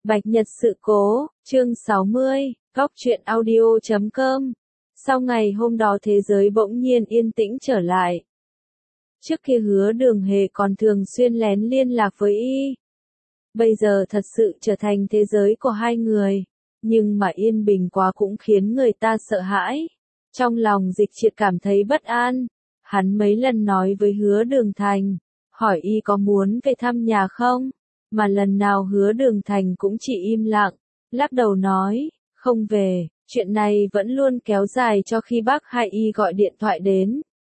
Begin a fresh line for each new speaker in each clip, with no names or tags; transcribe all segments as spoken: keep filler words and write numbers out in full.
Bạch Nhật sự cố, chương sáu mươi, góc truyện audio chấm com. Sau ngày hôm đó thế giới bỗng nhiên yên tĩnh trở lại. Trước kia Hứa Đường Hề còn thường xuyên lén liên lạc với y. Bây giờ thật sự trở thành thế giới của hai người. Nhưng mà yên bình quá cũng khiến người ta sợ hãi. Trong lòng Dịch Triệt cảm thấy bất an. Hắn mấy lần nói với Hứa Đường Thành, hỏi y có muốn về thăm nhà không? Mà lần nào Hứa Đường Thành cũng chỉ im lặng, lắc đầu nói, không về, chuyện này vẫn luôn kéo dài cho khi bác hai y gọi điện thoại đến.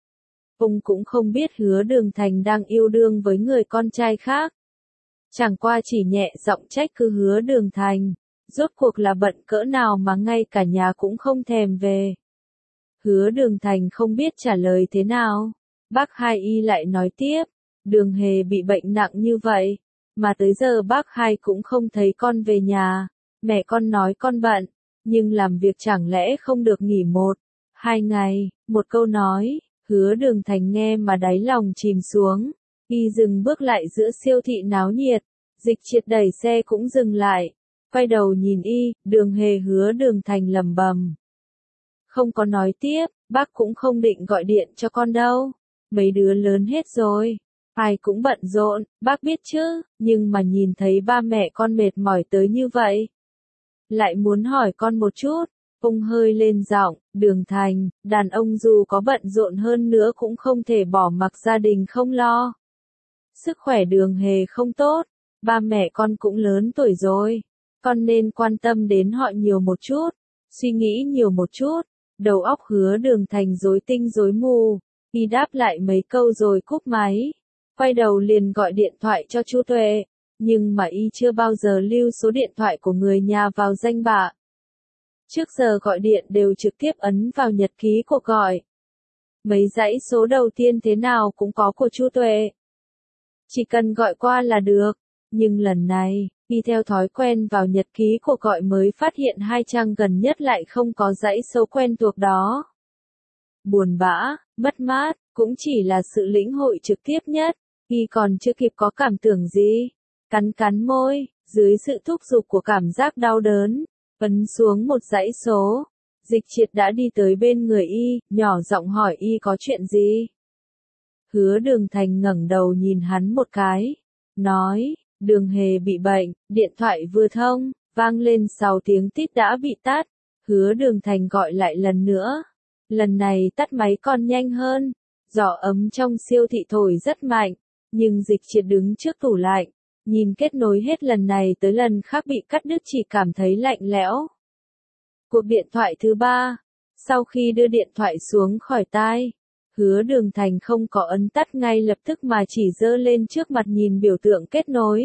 Ông cũng không biết Hứa Đường Thành đang yêu đương với người con trai khác. Chẳng qua chỉ nhẹ giọng trách cứ Hứa Đường Thành, rốt cuộc là bận cỡ nào mà ngay cả nhà cũng không thèm về. Hứa Đường Thành không biết trả lời thế nào, bác hai y lại nói tiếp, Đường Hề bị bệnh nặng như vậy. Mà tới giờ bác hai cũng không thấy con về nhà, mẹ con nói con bận, nhưng làm việc chẳng lẽ không được nghỉ một, hai ngày, một câu nói, Hứa Đường Thành nghe mà đáy lòng chìm xuống, y dừng bước lại giữa siêu thị náo nhiệt, Dịch Triệt đẩy xe cũng dừng lại, quay đầu nhìn y, Đường Hề Hứa Đường Thành lẩm bẩm. Không có nói tiếp, bác cũng không định gọi điện cho con đâu, mấy đứa lớn hết rồi. Ai cũng bận rộn, bác biết chứ, nhưng mà nhìn thấy ba mẹ con mệt mỏi tới như vậy. Lại muốn hỏi con một chút, ông hơi lên giọng, Đường Thành, đàn ông dù có bận rộn hơn nữa cũng không thể bỏ mặc gia đình không lo. Sức khỏe Đường Hề không tốt, ba mẹ con cũng lớn tuổi rồi, con nên quan tâm đến họ nhiều một chút, suy nghĩ nhiều một chút, đầu óc Hứa Đường Thành rối tinh rối mù, y đáp lại mấy câu rồi cúp máy. Quay đầu liền gọi điện thoại cho Chu Tuệ, nhưng mà y chưa bao giờ lưu số điện thoại của người nhà vào danh bạ. Trước giờ gọi điện đều trực tiếp ấn vào nhật ký cuộc gọi. Mấy dãy số đầu tiên thế nào cũng có của Chu Tuệ. Chỉ cần gọi qua là được, nhưng lần này, y theo thói quen vào nhật ký cuộc gọi mới phát hiện hai trang gần nhất lại không có dãy số quen thuộc đó. Buồn bã, mất mát, cũng chỉ là sự lĩnh hội trực tiếp nhất. Y còn chưa kịp có cảm tưởng gì, cắn cắn môi, dưới sự thúc giục của cảm giác đau đớn, ấn xuống một dãy số, Dịch Triệt đã đi tới bên người y, nhỏ giọng hỏi y có chuyện gì. Hứa Đường Thành ngẩng đầu nhìn hắn một cái, nói, Đường Hề bị bệnh, điện thoại vừa thông, vang lên sáu tiếng tít đã bị tắt, Hứa Đường Thành gọi lại lần nữa, lần này tắt máy còn nhanh hơn, gió ấm trong siêu thị thổi rất mạnh. Nhưng Dịch Triệt đứng trước tủ lạnh, nhìn kết nối hết lần này tới lần khác bị cắt đứt chỉ cảm thấy lạnh lẽo. Cuộc điện thoại thứ ba, sau khi đưa điện thoại xuống khỏi tai, Hứa Đường Thành không có ấn tắt ngay lập tức mà chỉ giơ lên trước mặt nhìn biểu tượng kết nối.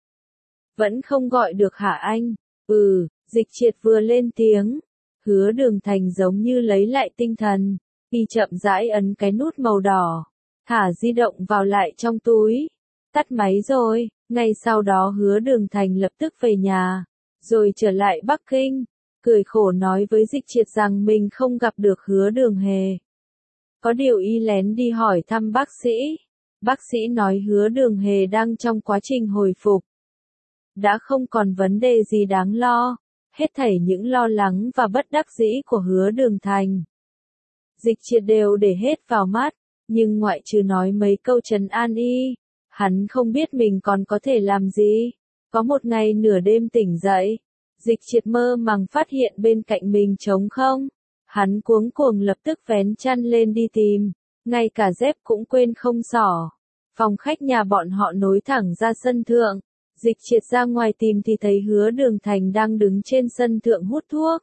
Vẫn không gọi được hả anh? Ừ, Dịch Triệt vừa lên tiếng. Hứa Đường Thành giống như lấy lại tinh thần, y chậm rãi ấn cái nút màu đỏ. Thả di động vào lại trong túi. Tắt máy rồi, ngay sau đó Hứa Đường Thành lập tức về nhà, rồi trở lại Bắc Kinh, cười khổ nói với Dịch Triệt rằng mình không gặp được Hứa Đường Hề. Có điều y lén đi hỏi thăm bác sĩ. Bác sĩ nói Hứa Đường Hề đang trong quá trình hồi phục. Đã không còn vấn đề gì đáng lo, hết thảy những lo lắng và bất đắc dĩ của Hứa Đường Thành. Dịch Triệt đều để hết vào mắt. Nhưng ngoại trừ nói mấy câu trấn an y, hắn không biết mình còn có thể làm gì. Có một ngày nửa đêm tỉnh dậy, Dịch Triệt mơ màng phát hiện bên cạnh mình trống không. Hắn cuống cuồng lập tức vén chăn lên đi tìm, ngay cả dép cũng quên không xỏ. Phòng khách nhà bọn họ nối thẳng ra sân thượng. Dịch Triệt ra ngoài tìm thì thấy Hứa Đường Thành đang đứng trên sân thượng hút thuốc.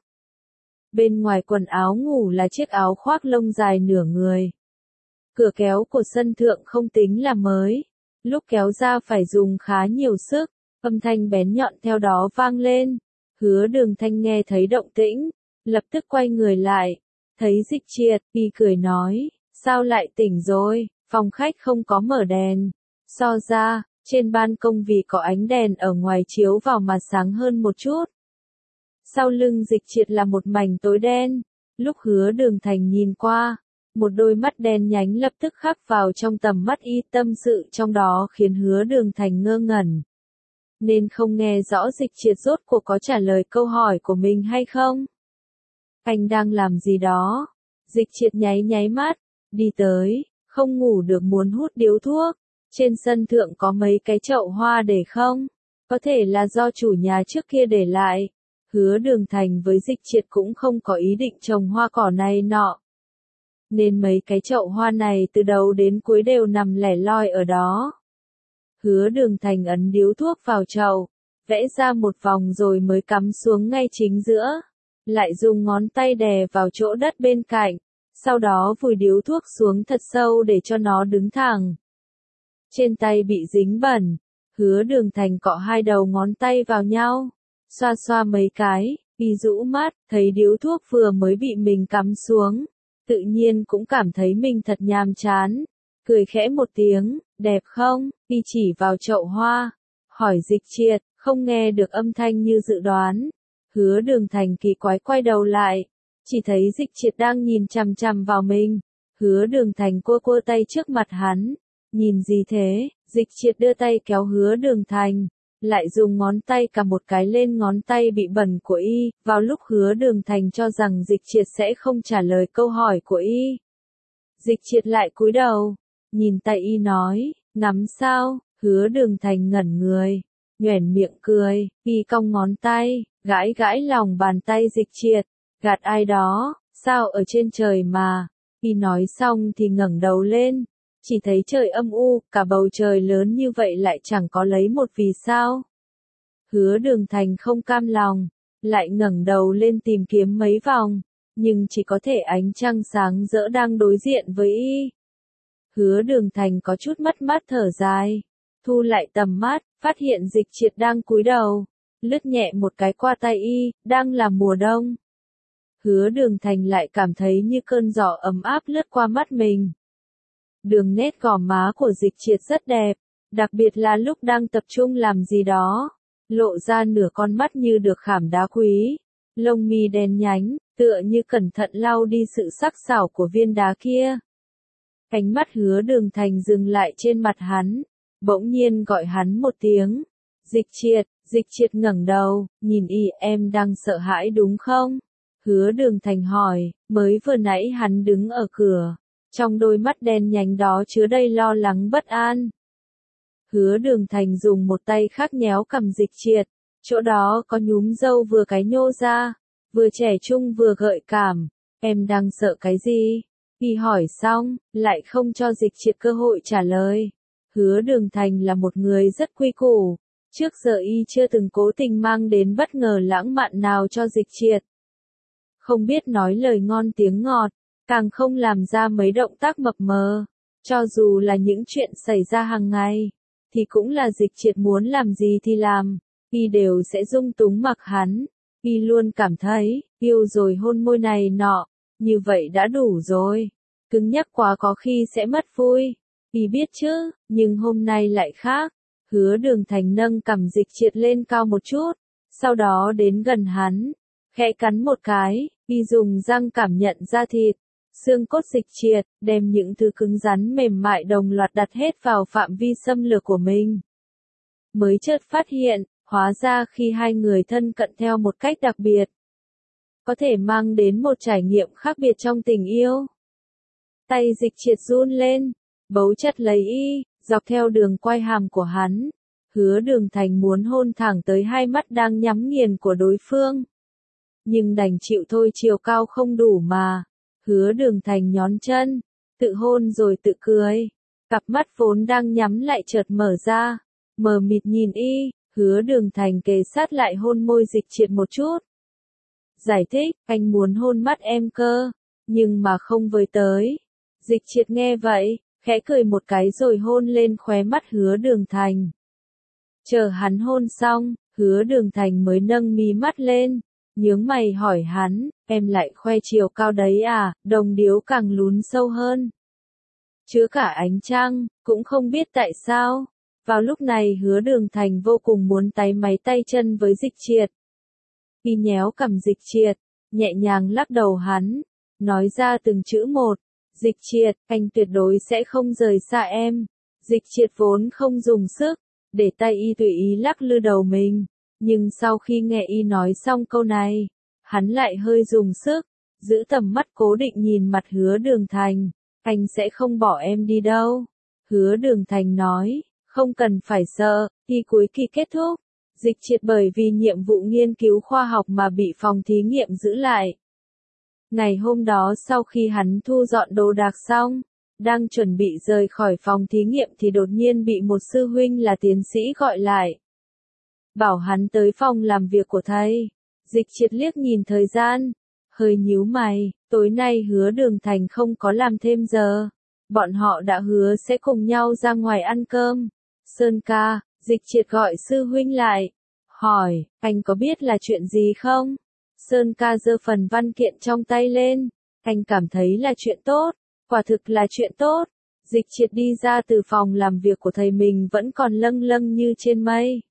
Bên ngoài quần áo ngủ là chiếc áo khoác lông dài nửa người. Cửa kéo của sân thượng không tính là mới, lúc kéo ra phải dùng khá nhiều sức, âm thanh bén nhọn theo đó vang lên. Hứa Đường Thành nghe thấy động tĩnh, lập tức quay người lại, thấy Dịch Triệt, y cười nói, sao lại tỉnh rồi, phòng khách không có mở đèn, so ra, trên ban công vì có ánh đèn ở ngoài chiếu vào mà sáng hơn một chút. Sau lưng Dịch Triệt là một mảnh tối đen, lúc Hứa Đường Thành nhìn qua, một đôi mắt đen nhánh lập tức khắc vào trong tầm mắt y, tâm sự trong đó khiến Hứa Đường Thành ngơ ngẩn. nên không nghe rõ Dịch Triệt rốt cuộc có trả lời câu hỏi của mình hay không. Anh đang làm gì đó? Dịch Triệt nháy nháy mắt, đi tới, không ngủ được muốn hút điếu thuốc. Trên sân thượng có mấy cái chậu hoa để không? Có thể là do chủ nhà trước kia để lại. Hứa Đường Thành với Dịch Triệt cũng không có ý định trồng hoa cỏ này nọ. Nên mấy cái chậu hoa này từ đầu đến cuối đều nằm lẻ loi ở đó. Hứa Đường Thành ấn điếu thuốc vào chậu, vẽ ra một vòng rồi mới cắm xuống ngay chính giữa. Lại dùng ngón tay đè vào chỗ đất bên cạnh, sau đó vùi điếu thuốc xuống thật sâu để cho nó đứng thẳng. Trên tay bị dính bẩn, Hứa Đường Thành cọ hai đầu ngón tay vào nhau, xoa xoa mấy cái, y rũ mắt, thấy điếu thuốc vừa mới bị mình cắm xuống, tự nhiên cũng cảm thấy mình thật nhàm chán, cười khẽ một tiếng, đẹp không, y chỉ vào chậu hoa, hỏi Dịch Triệt, không nghe được âm thanh như dự đoán. Hứa Đường Thành kỳ quái quay đầu lại, chỉ thấy Dịch Triệt đang nhìn chằm chằm vào mình. Hứa Đường Thành cua cua tay trước mặt hắn, nhìn gì thế? Dịch Triệt đưa tay kéo Hứa Đường Thành, lại dùng ngón tay cầm một cái lên ngón tay bị bẩn của y, vào lúc Hứa Đường Thành cho rằng Dịch Triệt sẽ không trả lời câu hỏi của y. Dịch Triệt lại cúi đầu, nhìn tay y nói, ngắm sao? Hứa Đường Thành ngẩn người, nhoẻn miệng cười, y cong ngón tay, gãi gãi lòng bàn tay Dịch Triệt, gạt ai đó, sao ở trên trời mà. Y nói xong thì ngẩng đầu lên, chỉ thấy trời âm u, cả bầu trời lớn như vậy lại chẳng có lấy một vì sao. Hứa Đường Thành không cam lòng, lại ngẩng đầu lên tìm kiếm mấy vòng, nhưng chỉ có thể ánh trăng sáng rỡ đang đối diện với y. Hứa Đường Thành có chút mất mát thở dài, thu lại tầm mắt, phát hiện Dịch Triệt đang cúi đầu, lướt nhẹ một cái qua tay y, đang là mùa đông. Hứa Đường Thành lại cảm thấy như cơn gió ấm áp lướt qua mắt mình. Đường nét gò má của Dịch Triệt rất đẹp, đặc biệt là lúc đang tập trung làm gì đó, lộ ra nửa con mắt như được khảm đá quý, lông mi đen nhánh, tựa như cẩn thận lau đi sự sắc sảo của viên đá kia. Ánh mắt Hứa Đường Thành dừng lại trên mặt hắn, bỗng nhiên gọi hắn một tiếng, Dịch Triệt. Dịch Triệt ngẩng đầu, nhìn y, em đang sợ hãi đúng không? Hứa Đường Thành hỏi, mới vừa nãy hắn đứng ở cửa, trong đôi mắt đen nhánh đó chứa đầy lo lắng bất an. Hứa Đường Thành dùng một tay khác nhéo cằm Dịch Triệt, chỗ đó có nhúm râu vừa cái nhô ra, vừa trẻ trung vừa gợi cảm, em đang sợ cái gì? Y hỏi xong, lại không cho Dịch Triệt cơ hội trả lời. Hứa Đường Thành là một người rất quy củ. Trước giờ y chưa từng cố tình mang đến bất ngờ lãng mạn nào cho Dịch Triệt. Không biết nói lời ngon tiếng ngọt, càng không làm ra mấy động tác mập mờ. Cho dù là những chuyện xảy ra hàng ngày, thì cũng là Dịch Triệt muốn làm gì thì làm, y đều sẽ dung túng mặc hắn. Y luôn cảm thấy, yêu rồi hôn môi này nọ, như vậy đã đủ rồi. Cứng nhắc quá có khi sẽ mất vui. Y biết chứ, nhưng hôm nay lại khác. Hứa Đường Thành nâng cằm Dịch Triệt lên cao một chút, sau đó đến gần hắn, khẽ cắn một cái, y dùng răng cảm nhận da thịt, xương cốt Dịch Triệt, đem những thứ cứng rắn mềm mại đồng loạt đặt hết vào phạm vi xâm lược của mình. Mới chợt phát hiện, hóa ra khi hai người thân cận theo một cách đặc biệt, có thể mang đến một trải nghiệm khác biệt trong tình yêu. Tay Dịch Triệt run lên, bấu chặt lấy y, dọc theo đường quai hàm của hắn. Hứa Đường Thành muốn hôn thẳng tới hai mắt đang nhắm nghiền của đối phương. Nhưng đành chịu thôi, chiều cao không đủ mà. Hứa Đường Thành nhón chân, tự hôn rồi tự cười. Cặp mắt vốn đang nhắm lại chợt mở ra, mờ mịt nhìn y. Hứa Đường Thành kề sát lại hôn môi Dịch Triệt một chút. Giải thích, anh muốn hôn mắt em cơ, nhưng mà không với tới. Dịch Triệt nghe vậy, khẽ cười một cái rồi hôn lên khóe mắt Hứa Đường Thành. Chờ hắn hôn xong, Hứa Đường Thành mới nâng mí mắt lên, nhướng mày hỏi hắn, em lại khoe chiều cao đấy à? Đồng điếu càng lún sâu hơn, chứa cả ánh trăng, cũng không biết tại sao. Vào lúc này Hứa Đường Thành vô cùng muốn táy máy tay chân với Dịch Triệt. Y nhéo cằm Dịch Triệt, nhẹ nhàng lắc đầu hắn, nói ra từng chữ một. Dịch Triệt, anh tuyệt đối sẽ không rời xa em. Dịch Triệt vốn không dùng sức, để tay y tùy ý lắc lư đầu mình. Nhưng sau khi nghe y nói xong câu này, hắn lại hơi dùng sức, giữ tầm mắt cố định nhìn mặt Hứa Đường Thành. Anh sẽ không bỏ em đi đâu. Hứa Đường Thành nói, không cần phải sợ, khi cuối kỳ kết thúc, Dịch Triệt bởi vì nhiệm vụ nghiên cứu khoa học mà bị phòng thí nghiệm giữ lại. Ngày hôm đó sau khi hắn thu dọn đồ đạc xong, đang chuẩn bị rời khỏi phòng thí nghiệm thì đột nhiên bị một sư huynh là tiến sĩ gọi lại. Bảo hắn tới phòng làm việc của thầy. Dịch Triệt liếc nhìn thời gian, hơi nhíu mày, tối nay Hứa Đường Thành không có làm thêm giờ. Bọn họ đã hứa sẽ cùng nhau ra ngoài ăn cơm. Sơn ca, Dịch Triệt gọi sư huynh lại, hỏi, anh có biết là chuyện gì không? Sơn ca giơ phần văn kiện trong tay lên, anh cảm thấy là chuyện tốt, quả thực là chuyện tốt. Dịch Triệt đi ra từ phòng làm việc của thầy mình vẫn còn lâng lâng như trên mây.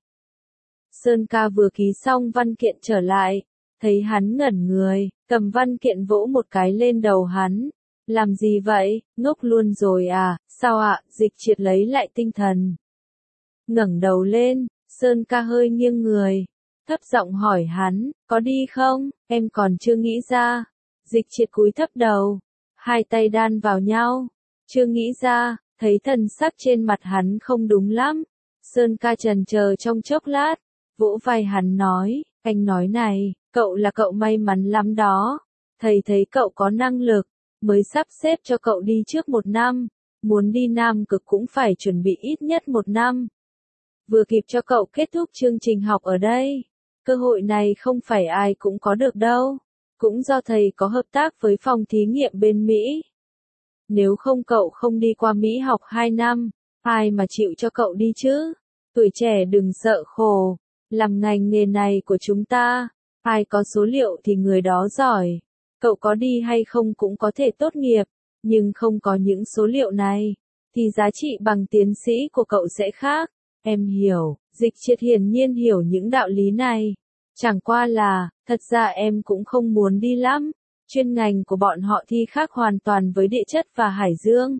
Sơn ca vừa ký xong văn kiện trở lại, thấy hắn ngẩn người, cầm văn kiện vỗ một cái lên đầu hắn. Làm gì vậy, ngốc luôn rồi à, sao ạ? Dịch Triệt lấy lại tinh thần. Ngẩng đầu lên, Sơn ca hơi nghiêng người, thấp giọng hỏi hắn, có đi không, em còn chưa nghĩ ra. Dịch Triệt cúi thấp đầu, hai tay đan vào nhau, chưa nghĩ ra, thấy thần sắc trên mặt hắn không đúng lắm. Sơn ca chần chờ trong chốc lát, vỗ vai hắn nói, anh nói này, cậu là cậu may mắn lắm đó. Thầy thấy cậu có năng lực, mới sắp xếp cho cậu đi trước một năm, muốn đi Nam Cực cũng phải chuẩn bị ít nhất một năm. Vừa kịp cho cậu kết thúc chương trình học ở đây. Cơ hội này không phải ai cũng có được đâu. Cũng do thầy có hợp tác với phòng thí nghiệm bên Mỹ. Nếu không cậu không đi qua Mỹ học hai năm, ai mà chịu cho cậu đi chứ? Tuổi trẻ đừng sợ khổ. Làm ngành nghề này của chúng ta, ai có số liệu thì người đó giỏi. Cậu có đi hay không cũng có thể tốt nghiệp, nhưng không có những số liệu này, thì giá trị bằng tiến sĩ của cậu sẽ khác. Em hiểu, Dịch Triệt hiển nhiên hiểu những đạo lý này. Chẳng qua là, thật ra em cũng không muốn đi lắm. Chuyên ngành của bọn họ thi khác hoàn toàn với địa chất và hải dương.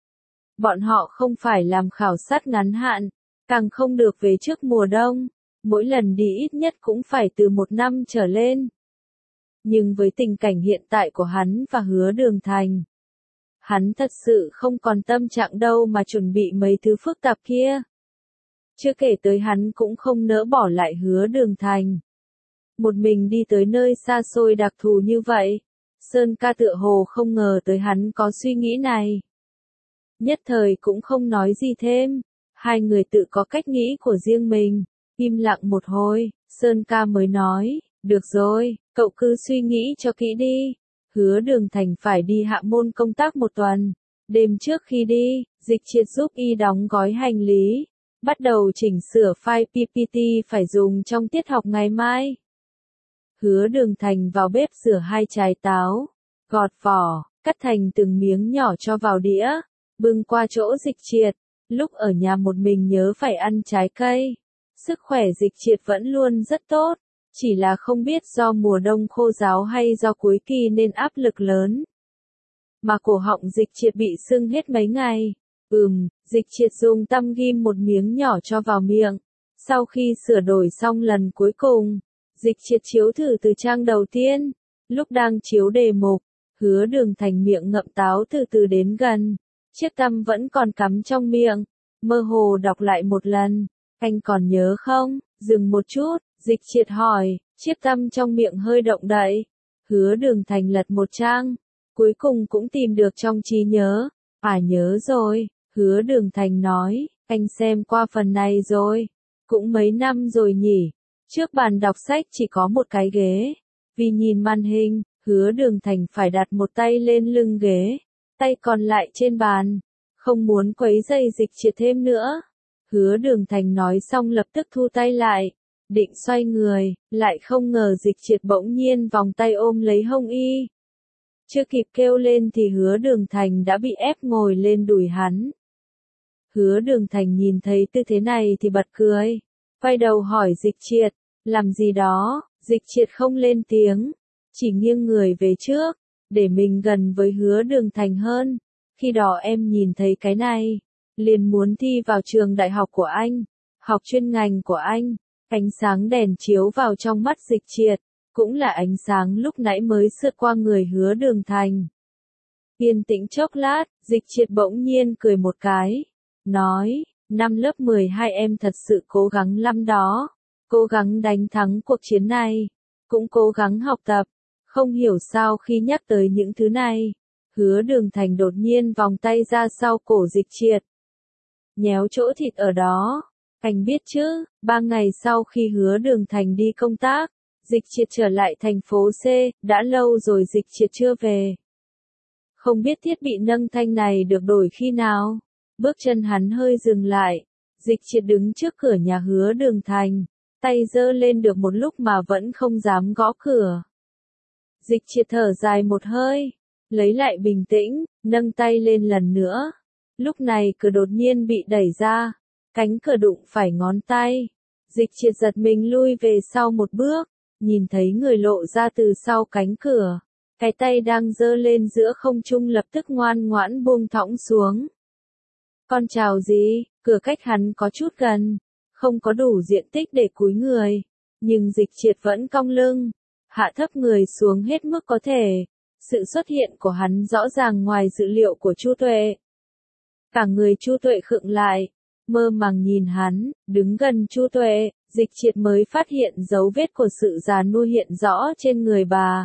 Bọn họ không phải làm khảo sát ngắn hạn, càng không được về trước mùa đông. Mỗi lần đi ít nhất cũng phải từ một năm trở lên. Nhưng với tình cảnh hiện tại của hắn và Hứa Đường Thành, hắn thật sự không còn tâm trạng đâu mà chuẩn bị mấy thứ phức tạp kia. Chưa kể tới hắn cũng không nỡ bỏ lại Hứa Đường Thành. Một mình đi tới nơi xa xôi đặc thù như vậy, Sơn ca tựa hồ không ngờ tới hắn có suy nghĩ này. Nhất thời cũng không nói gì thêm, hai người tự có cách nghĩ của riêng mình, im lặng một hồi, Sơn ca mới nói, được rồi, cậu cứ suy nghĩ cho kỹ đi. Hứa Đường Thành phải đi Hạ Môn công tác một tuần. Đêm trước khi đi, Dịch Triệt giúp y đóng gói hành lý, bắt đầu chỉnh sửa file pê pê tê phải dùng trong tiết học ngày mai. Hứa Đường Thành vào bếp rửa hai trái táo, gọt vỏ, cắt thành từng miếng nhỏ cho vào đĩa, bưng qua chỗ Dịch Triệt. Lúc ở nhà một mình nhớ phải ăn trái cây. Sức khỏe Dịch Triệt vẫn luôn rất tốt, chỉ là không biết do mùa đông khô ráo hay do cuối kỳ nên áp lực lớn. Mà cổ họng Dịch Triệt bị sưng hết mấy ngày. Ừm, Dịch Triệt dùng tăm ghim một miếng nhỏ cho vào miệng. Sau khi sửa đổi xong lần cuối cùng, Dịch Triệt chiếu thử từ trang đầu tiên. Lúc đang chiếu đề mục, Hứa Đường Thành miệng ngậm táo từ từ đến gần. Chiếc tăm vẫn còn cắm trong miệng, mơ hồ đọc lại một lần. Anh còn nhớ không? Dừng một chút, Dịch Triệt hỏi, chiếc tăm trong miệng hơi động đậy. Hứa Đường Thành lật một trang, cuối cùng cũng tìm được trong trí nhớ. À nhớ rồi, Hứa Đường Thành nói, anh xem qua phần này rồi. Cũng mấy năm rồi nhỉ. Trước bàn đọc sách chỉ có một cái ghế. Vì nhìn màn hình, Hứa Đường Thành phải đặt một tay lên lưng ghế, tay còn lại trên bàn. Không muốn quấy rầy Dịch Triệt thêm nữa. Hứa Đường Thành nói xong lập tức thu tay lại, định xoay người, lại không ngờ Dịch Triệt bỗng nhiên vòng tay ôm lấy hông y. Chưa kịp kêu lên thì Hứa Đường Thành đã bị ép ngồi lên đùi hắn. Hứa Đường Thành nhìn thấy tư thế này thì bật cười, quay đầu hỏi Dịch Triệt, làm gì đó? Dịch Triệt không lên tiếng, chỉ nghiêng người về trước, để mình gần với Hứa Đường Thành hơn. Khi đó em nhìn thấy cái này, liền muốn thi vào trường đại học của anh, học chuyên ngành của anh. Ánh sáng đèn chiếu vào trong mắt Dịch Triệt, cũng là ánh sáng lúc nãy mới sượt qua người Hứa Đường Thành. Yên tĩnh chốc lát, Dịch Triệt bỗng nhiên cười một cái, nói, năm lớp mười hai em thật sự cố gắng lắm đó, cố gắng đánh thắng cuộc chiến này, cũng cố gắng học tập. Không hiểu sao khi nhắc tới những thứ này, Hứa Đường Thành đột nhiên vòng tay ra sau cổ Dịch Triệt, nhéo chỗ thịt ở đó. Anh biết chứ, ba ngày sau khi Hứa Đường Thành đi công tác, Dịch Triệt trở lại thành phố C, đã lâu rồi Dịch Triệt chưa về. Không biết thiết bị nâng thanh này được đổi khi nào. Bước chân hắn hơi dừng lại, Dịch Triệt đứng trước cửa nhà Hứa Đường Thành, tay giơ lên được một lúc mà vẫn không dám gõ cửa. Dịch Triệt thở dài một hơi, lấy lại bình tĩnh, nâng tay lên lần nữa. Lúc này cửa đột nhiên bị đẩy ra, cánh cửa đụng phải ngón tay. Dịch Triệt giật mình lui về sau một bước, nhìn thấy người lộ ra từ sau cánh cửa. Cái tay đang giơ lên giữa không trung lập tức ngoan ngoãn buông thõng xuống. Con chào gì, cửa cách hắn có chút gần, không có đủ diện tích để cúi người, nhưng Dịch Triệt vẫn cong lưng, hạ thấp người xuống hết mức có thể. Sự xuất hiện của hắn rõ ràng ngoài dự liệu của Chu Tuệ. Cả người Chu Tuệ khựng lại, mơ màng nhìn hắn, đứng gần Chu Tuệ, Dịch Triệt mới phát hiện dấu vết của sự già nua hiện rõ trên người bà.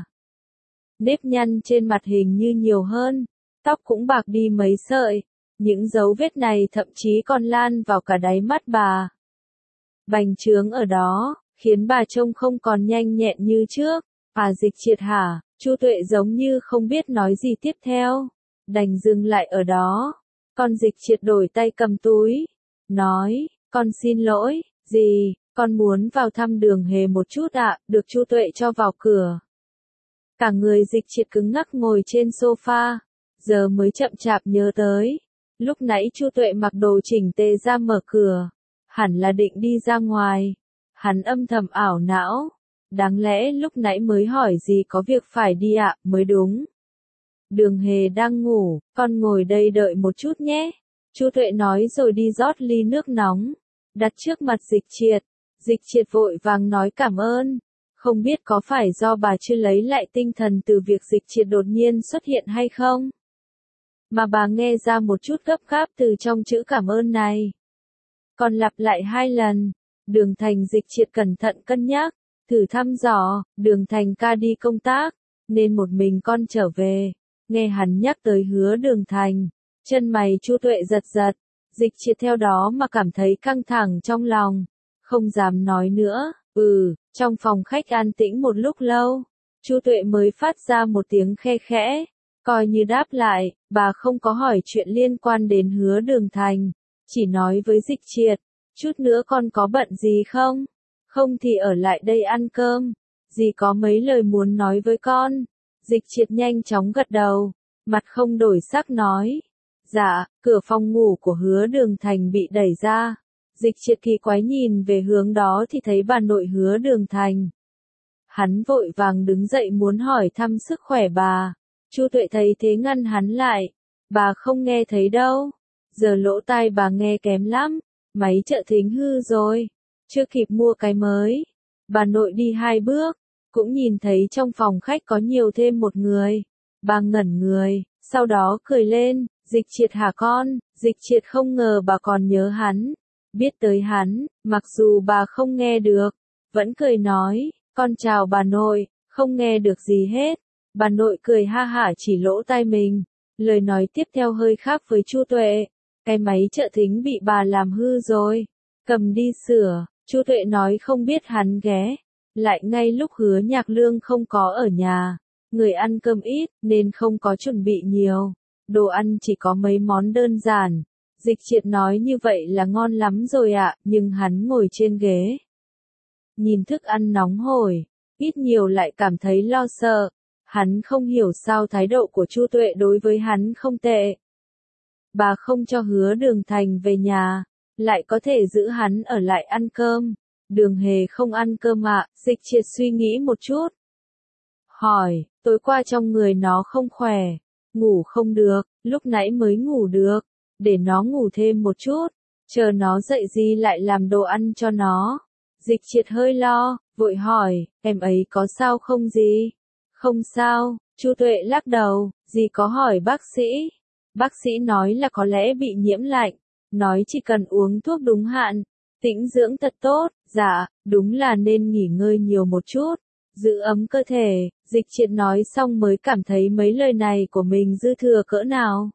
Nếp nhăn trên mặt hình như nhiều hơn, tóc cũng bạc đi mấy sợi, những dấu vết này thậm chí còn lan vào cả đáy mắt bà. Bành trướng ở đó, khiến bà trông không còn nhanh nhẹn như trước. À Dịch Triệt hả? Chu Tuệ giống như không biết nói gì tiếp theo, đành dừng lại ở đó. Con Dịch Triệt đổi tay cầm túi, nói, con xin lỗi, gì, con muốn vào thăm Đường Hề một chút ạ, à, được Chu Tuệ cho vào cửa. Cả người Dịch Triệt cứng ngắc ngồi trên sofa, giờ mới chậm chạp nhớ tới. Lúc nãy Chu Tuệ mặc đồ chỉnh tề ra mở cửa, hẳn là định đi ra ngoài. Hắn âm thầm ảo não, đáng lẽ lúc nãy mới hỏi gì có việc phải đi ạ, à, mới đúng. Đường Hề đang ngủ, con ngồi đây đợi một chút nhé. Chu Tuệ nói rồi đi rót ly nước nóng, đặt trước mặt Dịch Triệt. Dịch Triệt vội vàng nói cảm ơn. Không biết có phải do bà chưa lấy lại tinh thần từ việc Dịch Triệt đột nhiên xuất hiện hay không? Mà bà nghe ra một chút gấp gáp từ trong chữ cảm ơn này. Còn lặp lại hai lần. Đường Thành Dịch Triệt cẩn thận cân nhắc, thử thăm dò, Đường Thành ca đi công tác, nên một mình con trở về. Nghe hắn nhắc tới Hứa Đường Thành, chân mày Chu Tuệ giật giật, Dịch Triệt theo đó mà cảm thấy căng thẳng trong lòng, không dám nói nữa. Ừ, trong phòng khách an tĩnh một lúc lâu, Chu Tuệ mới phát ra một tiếng khe khẽ, coi như đáp lại. Bà không có hỏi chuyện liên quan đến Hứa Đường Thành, chỉ nói với Dịch Triệt, chút nữa con có bận gì không? Không thì ở lại đây ăn cơm, dì có mấy lời muốn nói với con. Dịch Triệt nhanh chóng gật đầu, mặt không đổi sắc nói, dạ. Cửa phòng ngủ của Hứa Đường Thành bị đẩy ra. Dịch Triệt kỳ quái nhìn về hướng đó thì thấy bà nội Hứa Đường Thành. Hắn vội vàng đứng dậy muốn hỏi thăm sức khỏe bà. Chu Tuệ thấy thế ngăn hắn lại. Bà không nghe thấy đâu. Giờ lỗ tai bà nghe kém lắm. Máy trợ thính hư rồi. Chưa kịp mua cái mới. Bà nội đi hai bước, cũng nhìn thấy trong phòng khách có nhiều thêm một người. Bà ngẩn người, sau đó cười lên. Dịch Triệt hả con? Dịch Triệt không ngờ bà còn nhớ hắn. Biết tới hắn, mặc dù bà không nghe được, vẫn cười nói, con chào bà nội, không nghe được gì hết. Bà nội cười ha hả chỉ lỗ tai mình, lời nói tiếp theo hơi khác với Chu Tuệ, cái máy trợ thính bị bà làm hư rồi, cầm đi sửa. Chu Tuệ nói không biết hắn ghé, lại ngay lúc Hứa Nhạc Lương không có ở nhà, người ăn cơm ít nên không có chuẩn bị nhiều, đồ ăn chỉ có mấy món đơn giản. Dịch Triệt nói như vậy là ngon lắm rồi ạ, à, nhưng hắn ngồi trên ghế. Nhìn thức ăn nóng hổi, ít nhiều lại cảm thấy lo sợ. Hắn không hiểu sao thái độ của Chu Tuệ đối với hắn không tệ. Bà không cho Hứa Đường Thành về nhà, lại có thể giữ hắn ở lại ăn cơm. Đường Hề không ăn cơm ạ, à, Dịch Triệt suy nghĩ một chút. Hỏi, tối qua trong người nó không khỏe, ngủ không được, lúc nãy mới ngủ được. Để nó ngủ thêm một chút, Chờ nó dậy gì lại làm đồ ăn cho nó. Dịch Triệt hơi lo, vội hỏi, em ấy có sao không gì? Không sao, Chu Tuệ lắc đầu, dì có hỏi bác sĩ. Bác sĩ nói là có lẽ bị nhiễm lạnh, nói chỉ cần uống thuốc đúng hạn, tĩnh dưỡng thật tốt, dạ, đúng là nên nghỉ ngơi nhiều một chút, giữ ấm cơ thể. Dịch Triệt nói xong mới cảm thấy mấy lời này của mình dư thừa cỡ nào.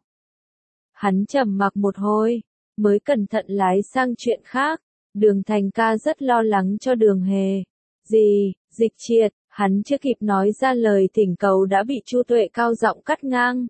Hắn trầm mặc một hồi, mới cẩn thận lái sang chuyện khác. Đường Thành ca rất lo lắng cho Đường Hề. Gì, Dịch Triệt, hắn chưa kịp nói ra lời thỉnh cầu đã bị Chu Tuệ cao giọng cắt ngang.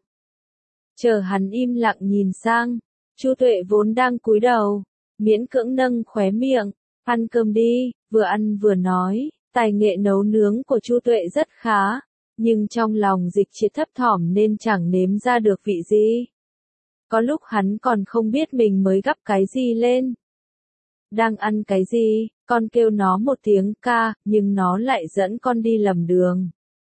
Chờ hắn im lặng nhìn sang, Chu Tuệ vốn đang cúi đầu, miễn cưỡng nâng khóe miệng, ăn cơm đi, vừa ăn vừa nói, tài nghệ nấu nướng của Chu Tuệ rất khá, nhưng trong lòng Dịch Triệt thấp thỏm nên chẳng nếm ra được vị gì. Có lúc hắn còn không biết mình mới gắp cái gì lên. Đang ăn cái gì, con kêu nó một tiếng ca, nhưng nó lại dẫn con đi lầm đường.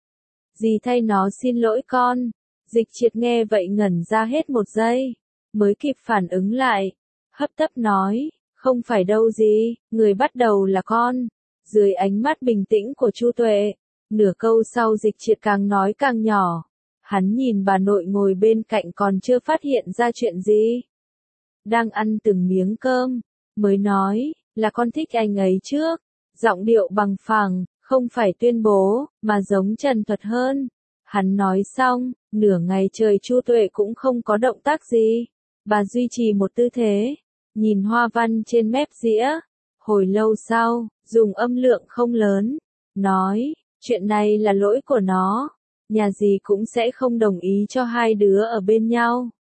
Dì thay nó xin lỗi con. Dịch Triệt nghe vậy ngẩn ra hết một giây, mới kịp phản ứng lại, hấp tấp nói, không phải đâu gì, người bắt đầu là con. Dưới ánh mắt bình tĩnh của Chu Tuệ, nửa câu sau Dịch Triệt càng nói càng nhỏ. Hắn nhìn bà nội ngồi bên cạnh còn chưa phát hiện ra chuyện gì. Đang ăn từng miếng cơm, mới nói, là con thích anh ấy trước. Giọng điệu bằng phẳng, không phải tuyên bố, mà giống trần thuật hơn. Hắn nói xong, nửa ngày trời Chu Tuệ cũng không có động tác gì. Bà duy trì một tư thế, nhìn hoa văn trên mép dĩa. Hồi lâu sau, dùng âm lượng không lớn, nói, chuyện này là lỗi của nó. Nhà dì cũng sẽ không đồng ý cho hai đứa ở bên nhau.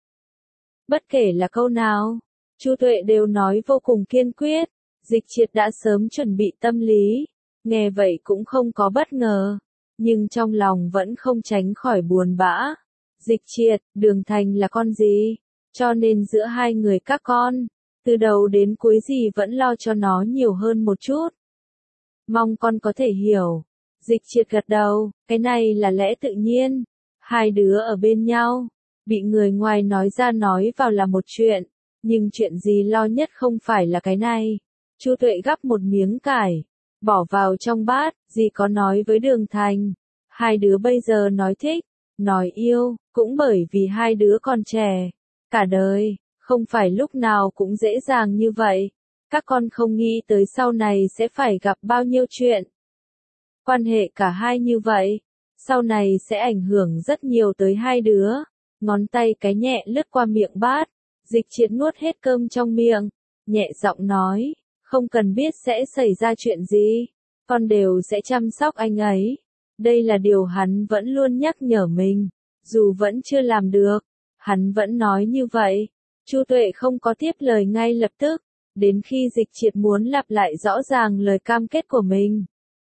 Bất kể là câu nào, Chu Tuệ đều nói vô cùng kiên quyết. Dịch Triệt đã sớm chuẩn bị tâm lý, nghe vậy cũng không có bất ngờ, nhưng trong lòng vẫn không tránh khỏi buồn bã. Dịch Triệt, Đường Thành là con gì? Cho nên giữa hai người các con, từ đầu đến cuối dì vẫn lo cho nó nhiều hơn một chút. Mong con có thể hiểu. Dịch Triệt gật đầu, cái này là lẽ tự nhiên. Hai đứa ở bên nhau, bị người ngoài nói ra nói vào là một chuyện, nhưng chuyện gì lo nhất không phải là cái này. Chu Tuệ gắp một miếng cải, bỏ vào trong bát, dì có nói với Đường Thành. Hai đứa bây giờ nói thích, nói yêu, cũng bởi vì hai đứa còn trẻ. Cả đời, không phải lúc nào cũng dễ dàng như vậy. Các con không nghĩ tới sau này sẽ phải gặp bao nhiêu chuyện. Quan hệ cả hai như vậy, sau này sẽ ảnh hưởng rất nhiều tới hai đứa. Ngón tay cái nhẹ lướt qua miệng bát, Dịch Triệt nuốt hết cơm trong miệng, nhẹ giọng nói, không cần biết sẽ xảy ra chuyện gì, con đều sẽ chăm sóc anh ấy. Đây là điều hắn vẫn luôn nhắc nhở mình, dù vẫn chưa làm được, hắn vẫn nói như vậy. Chu Tuệ không có tiếp lời ngay lập tức, đến khi Dịch Triệt muốn lặp lại rõ ràng lời cam kết của mình.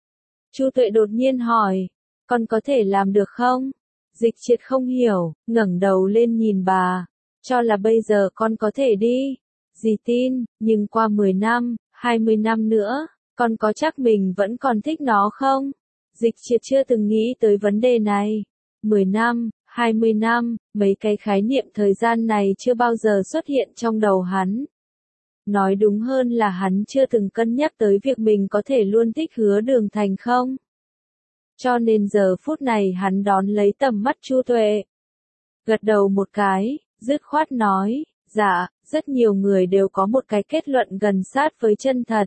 Chu Tuệ đột nhiên hỏi, con có thể làm được không? Dịch Triệt không hiểu, ngẩng đầu lên nhìn bà, cho là bây giờ con có thể đi. Dì tin, nhưng qua mười năm, hai mươi năm nữa, con có chắc mình vẫn còn thích nó không? Dịch Triệt chưa từng nghĩ tới vấn đề này. mười năm, hai mươi năm, mấy cái khái niệm thời gian này chưa bao giờ xuất hiện trong đầu hắn. Nói đúng hơn là hắn chưa từng cân nhắc tới việc mình có thể luôn thích Hứa Đường Thành không. Cho nên giờ phút này hắn đón lấy tầm mắt Chu Tuệ. Gật đầu một cái, dứt khoát nói, dạ, rất nhiều người đều có một cái kết luận gần sát với chân thật.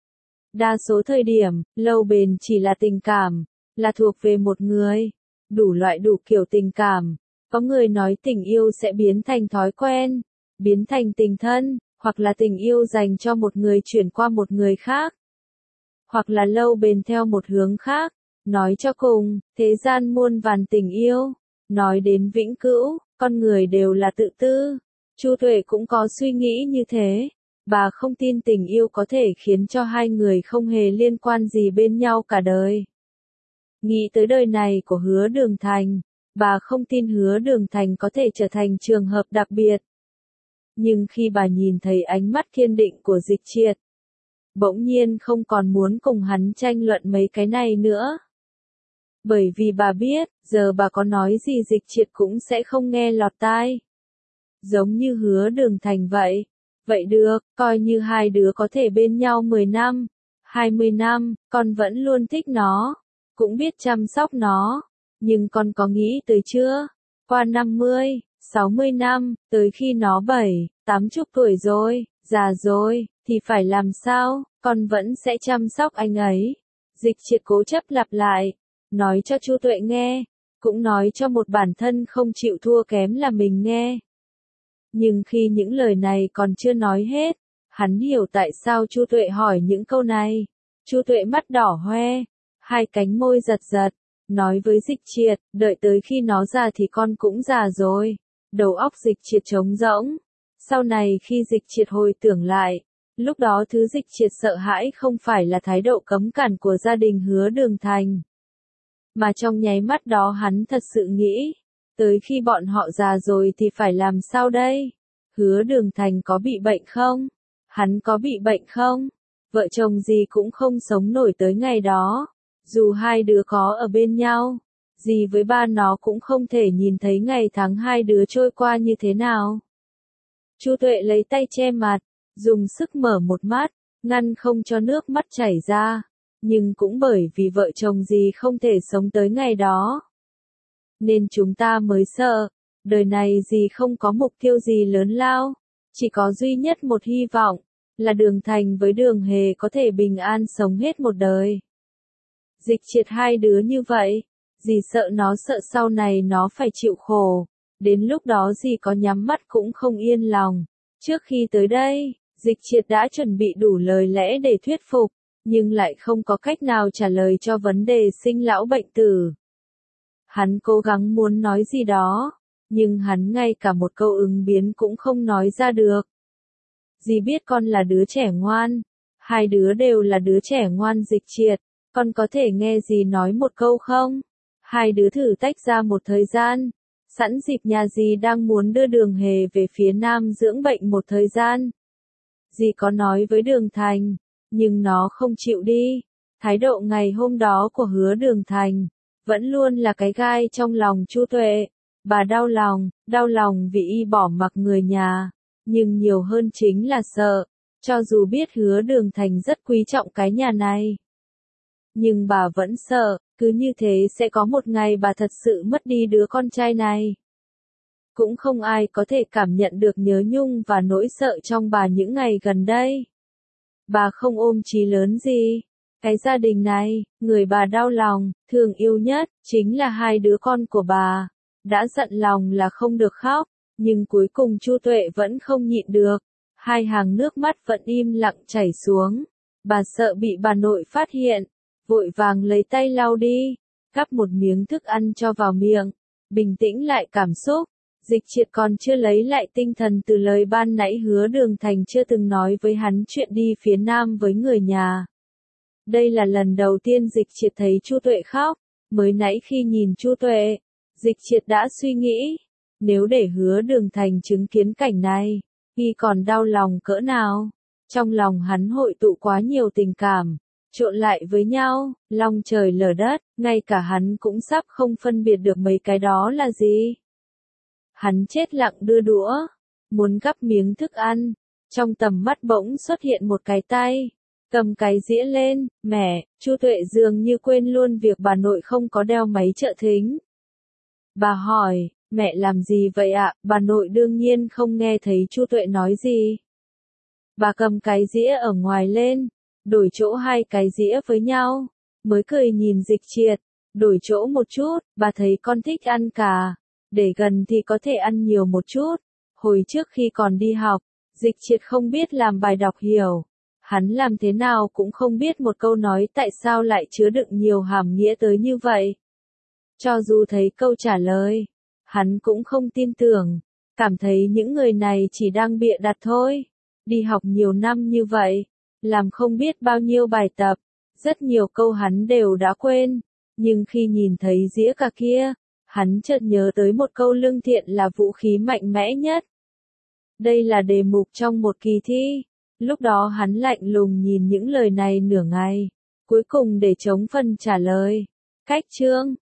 Đa số thời điểm, lâu bền chỉ là tình cảm, là thuộc về một người. Đủ loại đủ kiểu tình cảm. Có người nói tình yêu sẽ biến thành thói quen, biến thành tình thân, hoặc là tình yêu dành cho một người chuyển qua một người khác. Hoặc là lâu bền theo một hướng khác. Nói cho cùng, thế gian muôn vàn tình yêu. Nói đến vĩnh cửu, con người đều là tự tư. Chu Tuệ cũng có suy nghĩ như thế. Bà không tin tình yêu có thể khiến cho hai người không hề liên quan gì bên nhau cả đời. Nghĩ tới đời này của Hứa Đường Thành, bà không tin Hứa Đường Thành có thể trở thành trường hợp đặc biệt. Nhưng khi bà nhìn thấy ánh mắt kiên định của Dịch Triệt, bỗng nhiên không còn muốn cùng hắn tranh luận mấy cái này nữa. Bởi vì bà biết, giờ bà có nói gì Dịch Triệt cũng sẽ không nghe lọt tai. Giống như Hứa Đường Thành vậy, Vậy được, coi như hai đứa có thể bên nhau mười năm, hai mươi năm, con vẫn luôn thích nó, cũng biết chăm sóc nó. Nhưng con có nghĩ tới chưa? Qua năm mươi, sáu mươi năm, tới khi nó bảy, tám chục tuổi rồi, già rồi, thì phải làm sao? Con vẫn sẽ chăm sóc anh ấy. Dịch Triệt cố chấp lặp lại, nói cho Chu Tuệ nghe, cũng nói cho một bản thân không chịu thua kém là mình nghe. Nhưng khi những lời này còn chưa nói hết, hắn hiểu tại sao Chu Tuệ hỏi những câu này. Chu Tuệ mắt đỏ hoe, hai cánh môi giật giật, nói với Dịch Triệt, đợi tới khi nó già thì con cũng già rồi. Đầu óc Dịch Triệt trống rỗng. Sau này khi Dịch Triệt hồi tưởng lại, lúc đó thứ Dịch Triệt sợ hãi không phải là thái độ cấm cản của gia đình Hứa Đường Thành, mà trong nháy mắt đó hắn thật sự nghĩ, tới khi bọn họ già rồi thì phải làm sao đây? Hứa Đường Thành có bị bệnh không? Hắn có bị bệnh không? Vợ chồng gì cũng không sống nổi tới ngày đó. Dù hai đứa có ở bên nhau, dì với ba nó cũng không thể nhìn thấy ngày tháng hai đứa trôi qua như thế nào. Chu Tuệ lấy tay che mặt, dùng sức mở một mắt, ngăn không cho nước mắt chảy ra. Nhưng cũng bởi vì vợ chồng dì không thể sống tới ngày đó, nên chúng ta mới sợ. Đời này dì không có mục tiêu gì lớn lao, chỉ có duy nhất một hy vọng, là Đường Thành với Đường Hề có thể bình an sống hết một đời. Dịch Triệt hai đứa như vậy, dì sợ nó sợ sau này nó phải chịu khổ, đến lúc đó dì có nhắm mắt cũng không yên lòng. Trước khi tới đây, Dịch Triệt đã chuẩn bị đủ lời lẽ để thuyết phục, nhưng lại không có cách nào trả lời cho vấn đề sinh lão bệnh tử. Hắn cố gắng muốn nói gì đó, nhưng hắn ngay cả một câu ứng biến cũng không nói ra được. Dì biết con là đứa trẻ ngoan, hai đứa đều là đứa trẻ ngoan. Dịch Triệt, con có thể nghe dì nói một câu không? Hai đứa thử tách ra một thời gian, sẵn dịp nhà dì đang muốn đưa Đường Hề về phía Nam dưỡng bệnh một thời gian. Dì có nói với Đường Thành, nhưng nó không chịu đi. Thái độ ngày hôm đó của Hứa Đường Thành vẫn luôn là cái gai trong lòng Chu Tuệ. Bà đau lòng, đau lòng vì y bỏ mặc người nhà, nhưng nhiều hơn chính là sợ. Cho dù biết Hứa Đường Thành rất quý trọng cái nhà này, nhưng bà vẫn sợ, cứ như thế sẽ có một ngày bà thật sự mất đi đứa con trai này. Cũng không ai có thể cảm nhận được nhớ nhung và nỗi sợ trong bà những ngày gần đây. Bà không ôm chí lớn gì. Cái gia đình này, người bà đau lòng, thương yêu nhất, chính là hai đứa con của bà. Đã giận lòng là không được khóc, nhưng cuối cùng Chu Tuệ vẫn không nhịn được. Hai hàng nước mắt vẫn im lặng chảy xuống. Bà sợ bị bà nội phát hiện, vội vàng lấy tay lau đi, gắp một miếng thức ăn cho vào miệng, bình tĩnh lại cảm xúc. Dịch Triệt còn chưa lấy lại tinh thần từ lời ban nãy. Hứa Đường Thành chưa từng nói với hắn chuyện đi phía Nam với người nhà. Đây là lần đầu tiên Dịch Triệt thấy Chu Tuệ khóc. Mới nãy khi nhìn Chu Tuệ, Dịch Triệt đã suy nghĩ, nếu để Hứa Đường Thành chứng kiến cảnh này, y còn đau lòng cỡ nào. Trong lòng hắn hội tụ quá nhiều tình cảm, trộn lại với nhau, long trời lở đất, ngay cả hắn cũng sắp không phân biệt được mấy cái đó là gì. Hắn chết lặng đưa đũa, muốn gắp miếng thức ăn, trong tầm mắt bỗng xuất hiện một cái tay, cầm cái dĩa lên. Mẹ, Chu Tuệ dường như quên luôn việc bà nội không có đeo máy trợ thính. Bà hỏi, mẹ làm gì vậy ạ? Bà nội đương nhiên không nghe thấy Chu Tuệ nói gì. Bà cầm cái dĩa ở ngoài lên, đổi chỗ hai cái dĩa với nhau, mới cười nhìn Dịch Triệt, đổi chỗ một chút, bà thấy con thích ăn cà, để gần thì có thể ăn nhiều một chút. Hồi trước khi còn đi học, Dịch Triệt không biết làm bài đọc hiểu. Hắn làm thế nào cũng không biết một câu nói tại sao lại chứa đựng nhiều hàm nghĩa tới như vậy. Cho dù thấy câu trả lời, hắn cũng không tin tưởng, cảm thấy những người này chỉ đang bịa đặt thôi. Đi học nhiều năm như vậy, làm không biết bao nhiêu bài tập, rất nhiều câu hắn đều đã quên, nhưng khi nhìn thấy dĩa cà kia, hắn chợt nhớ tới một câu lương thiện là vũ khí mạnh mẽ nhất. Đây là đề mục trong một kỳ thi. Lúc đó hắn lạnh lùng nhìn những lời này nửa ngày, cuối cùng để chống phần trả lời. Cách chương